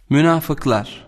Münafıklar.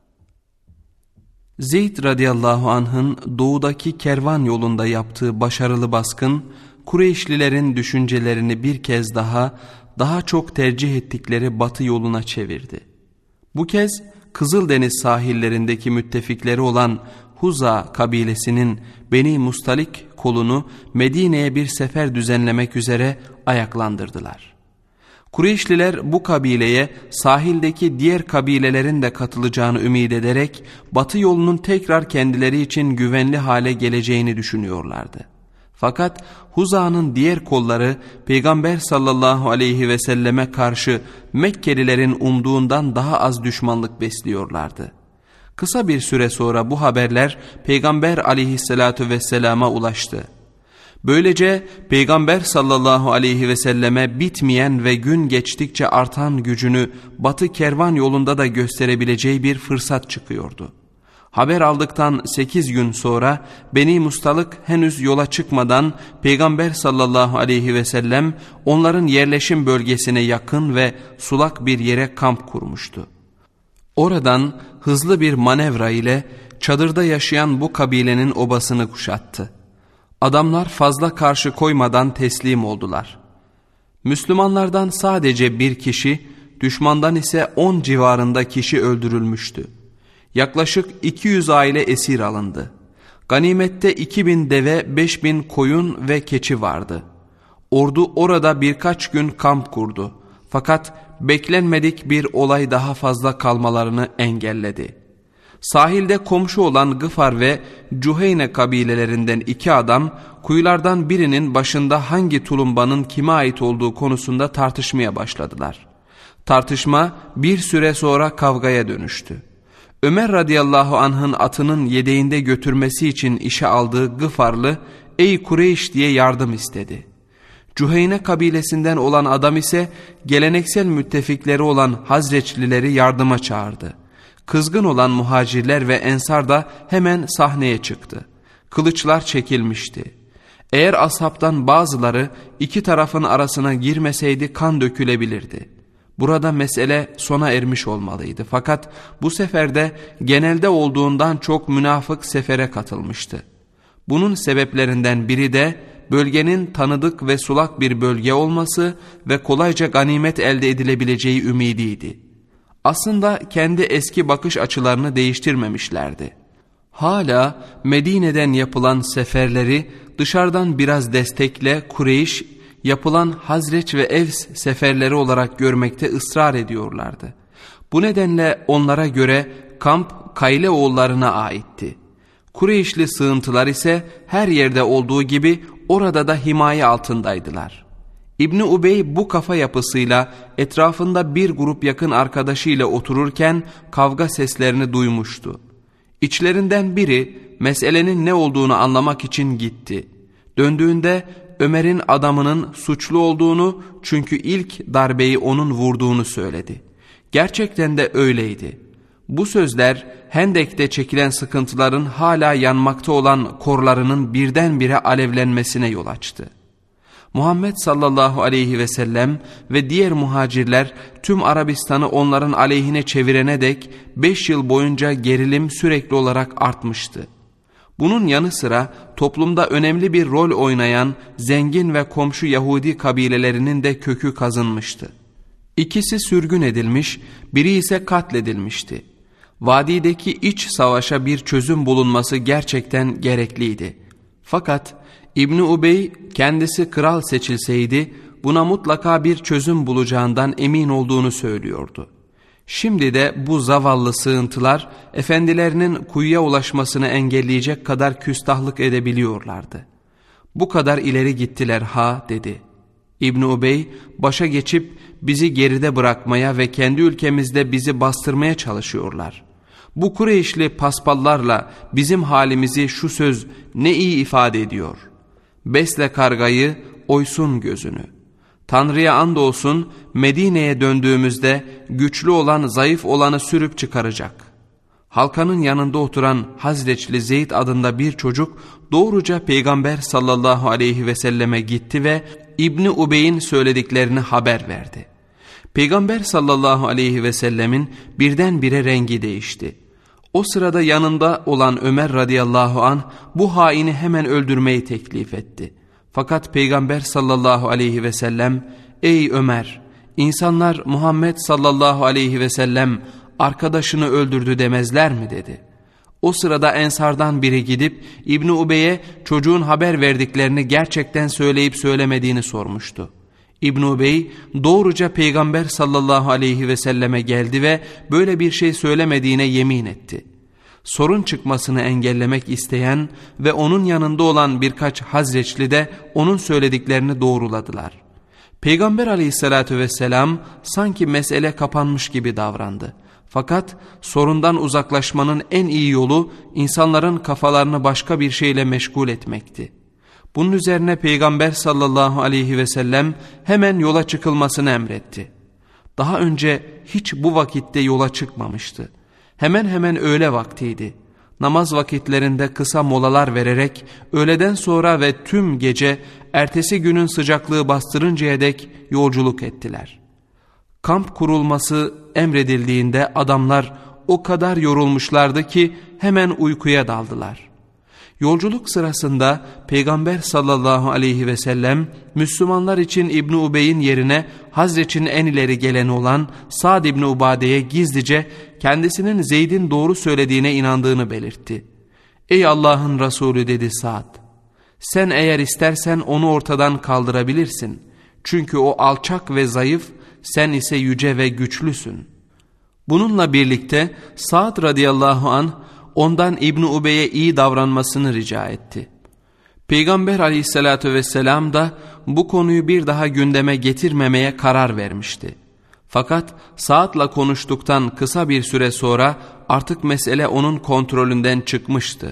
Zeyd radıyallahu anh'ın doğudaki kervan yolunda yaptığı başarılı baskın, Kureyşlilerin düşüncelerini bir kez daha çok tercih ettikleri batı yoluna çevirdi. Bu kez Kızıldeniz sahillerindeki müttefikleri olan Huza kabilesinin Beni Mustalik kolunu Medine'ye bir sefer düzenlemek üzere ayaklandırdılar. Kureyşliler bu kabileye sahildeki diğer kabilelerin de katılacağını ümit ederek batı yolunun tekrar kendileri için güvenli hale geleceğini düşünüyorlardı. Fakat Huza'nın diğer kolları Peygamber sallallahu aleyhi ve selleme karşı Mekkelilerin umduğundan daha az düşmanlık besliyorlardı. Kısa bir süre sonra bu haberler Peygamber aleyhissalatu vesselama ulaştı. Böylece Peygamber sallallahu aleyhi ve selleme bitmeyen ve gün geçtikçe artan gücünü batı kervan yolunda da gösterebileceği bir fırsat çıkıyordu. Haber aldıktan 8 gün sonra Beni Mustalık henüz yola çıkmadan Peygamber sallallahu aleyhi ve sellem onların yerleşim bölgesine yakın ve sulak bir yere kamp kurmuştu. Oradan hızlı bir manevra ile çadırda yaşayan bu kabilenin obasını kuşattı. Adamlar fazla karşı koymadan teslim oldular. Müslümanlardan sadece bir kişi, düşmandan ise 10 civarında kişi öldürülmüştü. Yaklaşık 200 aile esir alındı. Ganimette 2000 deve, 5000 koyun ve keçi vardı. Ordu orada birkaç gün kamp kurdu. Fakat beklenmedik bir olay daha fazla kalmalarını engelledi. Sahilde komşu olan Gıfar ve Cüheyne kabilelerinden 2 adam kuyulardan birinin başında hangi tulumbanın kime ait olduğu konusunda tartışmaya başladılar. Tartışma bir süre sonra kavgaya dönüştü. Ömer radıyallahu anh'ın atının yedeğinde götürmesi için işe aldığı Gıfarlı "Ey Kureyş" diye yardım istedi. Cüheyne kabilesinden olan adam ise geleneksel müttefikleri olan Hazreçlileri yardıma çağırdı. Kızgın olan muhacirler ve ensar da hemen sahneye çıktı. Kılıçlar çekilmişti. Eğer ashabtan bazıları iki tarafın arasına girmeseydi kan dökülebilirdi. Burada mesele sona ermiş olmalıydı. Fakat bu seferde genelde olduğundan çok münafık sefere katılmıştı. Bunun sebeplerinden biri de bölgenin tanıdık ve sulak bir bölge olması ve kolayca ganimet elde edilebileceği ümidiydi. Aslında kendi eski bakış açılarını değiştirmemişlerdi. Hala Medine'den yapılan seferleri dışarıdan biraz destekle Kureyş, yapılan Hazreç ve Evs seferleri olarak görmekte ısrar ediyorlardı. Bu nedenle onlara göre kamp Kayle oğullarına aitti. Kureyşli sığıntılar ise her yerde olduğu gibi orada da himaye altındaydılar. İbni Ubey bu kafa yapısıyla etrafında bir grup yakın arkadaşıyla otururken kavga seslerini duymuştu. İçlerinden biri meselenin ne olduğunu anlamak için gitti. Döndüğünde Ömer'in adamının suçlu olduğunu, çünkü ilk darbeyi onun vurduğunu söyledi. Gerçekten de öyleydi. Bu sözler Hendek'te çekilen sıkıntıların hala yanmakta olan korlarının birdenbire alevlenmesine yol açtı. Muhammed sallallahu aleyhi ve sellem ve diğer muhacirler tüm Arabistan'ı onların aleyhine çevirene dek 5 yıl boyunca gerilim sürekli olarak artmıştı. Bunun yanı sıra toplumda önemli bir rol oynayan zengin ve komşu Yahudi kabilelerinin de kökü kazınmıştı. İkisi sürgün edilmiş, biri ise katledilmişti. Vadideki iç savaşa bir çözüm bulunması gerçekten gerekliydi. Fakat İbni Ubey kendisi kral seçilseydi buna mutlaka bir çözüm bulacağından emin olduğunu söylüyordu. Şimdi de bu zavallı sığıntılar efendilerinin kuyuya ulaşmasını engelleyecek kadar küstahlık edebiliyorlardı. Bu kadar ileri gittiler ha dedi. İbni Ubey başa geçip bizi geride bırakmaya ve kendi ülkemizde bizi bastırmaya çalışıyorlar. Bu Kureyşli paspallarla bizim halimizi şu söz ne iyi ifade ediyor. Besle kargayı, oysun gözünü. Tanrı'ya andolsun Medine'ye döndüğümüzde güçlü olan zayıf olanı sürüp çıkaracak. Halkanın yanında oturan Hazreçli Zeyd adında bir çocuk doğruca Peygamber sallallahu aleyhi ve selleme gitti ve İbni Ubey'in söylediklerini haber verdi. Peygamber sallallahu aleyhi ve sellemin birdenbire rengi değişti. O sırada yanında olan Ömer radıyallahu anh bu haini hemen öldürmeyi teklif etti. Fakat Peygamber sallallahu aleyhi ve sellem, "Ey Ömer, insanlar Muhammed sallallahu aleyhi ve sellem arkadaşını öldürdü demezler mi?" dedi. O sırada Ensardan biri gidip İbni Ubey'e çocuğun haber verdiklerini gerçekten söyleyip söylemediğini sormuştu. İbn Ubey doğruca Peygamber sallallahu aleyhi ve selleme geldi ve böyle bir şey söylemediğine yemin etti. Sorun çıkmasını engellemek isteyen ve onun yanında olan birkaç Hazreçli de onun söylediklerini doğruladılar. Peygamber aleyhissalatü vesselam sanki mesele kapanmış gibi davrandı. Fakat sorundan uzaklaşmanın en iyi yolu insanların kafalarını başka bir şeyle meşgul etmekti. Bunun üzerine Peygamber sallallahu aleyhi ve sellem hemen yola çıkılmasını emretti. Daha önce hiç bu vakitte yola çıkmamıştı. Hemen öğle vaktiydi. Namaz vakitlerinde kısa molalar vererek öğleden sonra ve tüm gece ertesi günün sıcaklığı bastırıncaya dek yolculuk ettiler. Kamp kurulması emredildiğinde adamlar o kadar yorulmuşlardı ki hemen uykuya daldılar. Yolculuk sırasında Peygamber sallallahu aleyhi ve sellem Müslümanlar için İbn Ubey'in yerine Hazreç'in en ileri geleni olan Sa'd İbni Ubade'ye gizlice kendisinin Zeyd'in doğru söylediğine inandığını belirtti. "Ey Allah'ın Resulü," dedi Sa'd, "sen eğer istersen onu ortadan kaldırabilirsin. Çünkü o alçak ve zayıf, sen ise yüce ve güçlüsün." Bununla birlikte Sa'd radıyallahu anh ondan İbn Ubey'e iyi davranmasını rica etti. Peygamber aleyhissalatü vesselam da bu konuyu bir daha gündeme getirmemeye karar vermişti. Fakat Sa'd'la konuştuktan kısa bir süre sonra artık mesele onun kontrolünden çıkmıştı.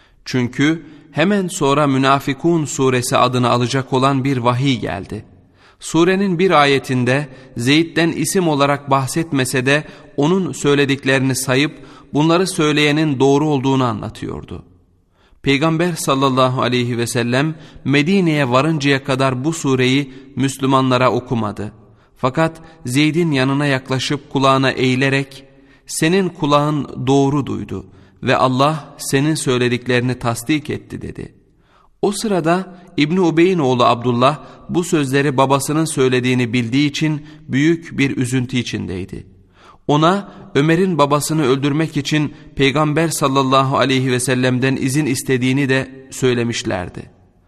Çünkü hemen sonra Münafıkun suresi adını alacak olan bir vahiy geldi. Surenin bir ayetinde Zeyd'den isim olarak bahsetmese de onun söylediklerini sayıp bunları söyleyenin doğru olduğunu anlatıyordu. Peygamber sallallahu aleyhi ve sellem Medine'ye varıncaya kadar bu sureyi Müslümanlara okumadı. Fakat Zeyd'in yanına yaklaşıp kulağına eğilerek "Senin kulağın doğru duydu ve Allah senin söylediklerini tasdik etti," dedi. O sırada İbni Ubey'in oğlu Abdullah bu sözleri babasının söylediğini bildiği için büyük bir üzüntü içindeydi. Ona Ömer'in babasını öldürmek için Peygamber sallallahu aleyhi ve sellem'den izin istediğini de söylemişlerdi.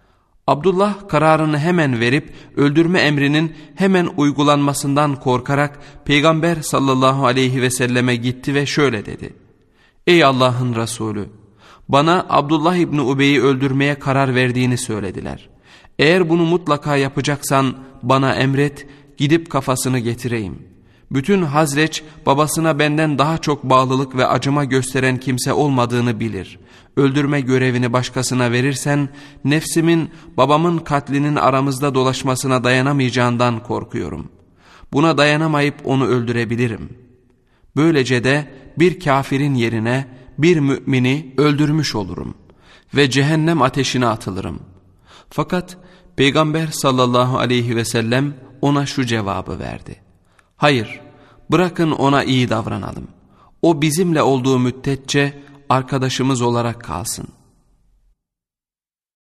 Abdullah kararını hemen verip öldürme emrinin hemen uygulanmasından korkarak Peygamber sallallahu aleyhi ve selleme gitti ve şöyle dedi: "Ey Allah'ın Resulü, bana Abdullah İbni Ubey'i öldürmeye karar verdiğini söylediler. Eğer bunu mutlaka yapacaksan bana emret, gidip kafasını getireyim. Bütün Hazreç babasına benden daha çok bağlılık ve acıma gösteren kimse olmadığını bilir. Öldürme görevini başkasına verirsen nefsimin babamın katlinin aramızda dolaşmasına dayanamayacağından korkuyorum. Buna dayanamayıp onu öldürebilirim. Böylece de bir kafirin yerine bir mümini öldürmüş olurum ve cehennem ateşine atılırım." Fakat Peygamber sallallahu aleyhi ve sellem ona şu cevabı verdi: "Hayır, bırakın ona iyi davranalım. O bizimle olduğu müddetçe arkadaşımız olarak kalsın.